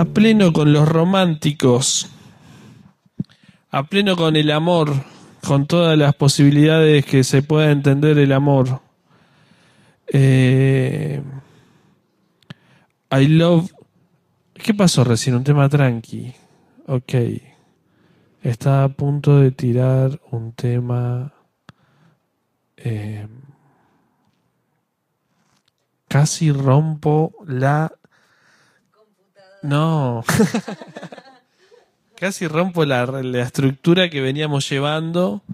A pleno con los románticos, a pleno con el amor, con todas las posibilidades que se pueda entender el amor. I love... ¿Qué pasó recién? Un tema tranqui. Ok. Está a punto de tirar un tema... casi rompo la... No. Casi rompo la estructura que veníamos llevando.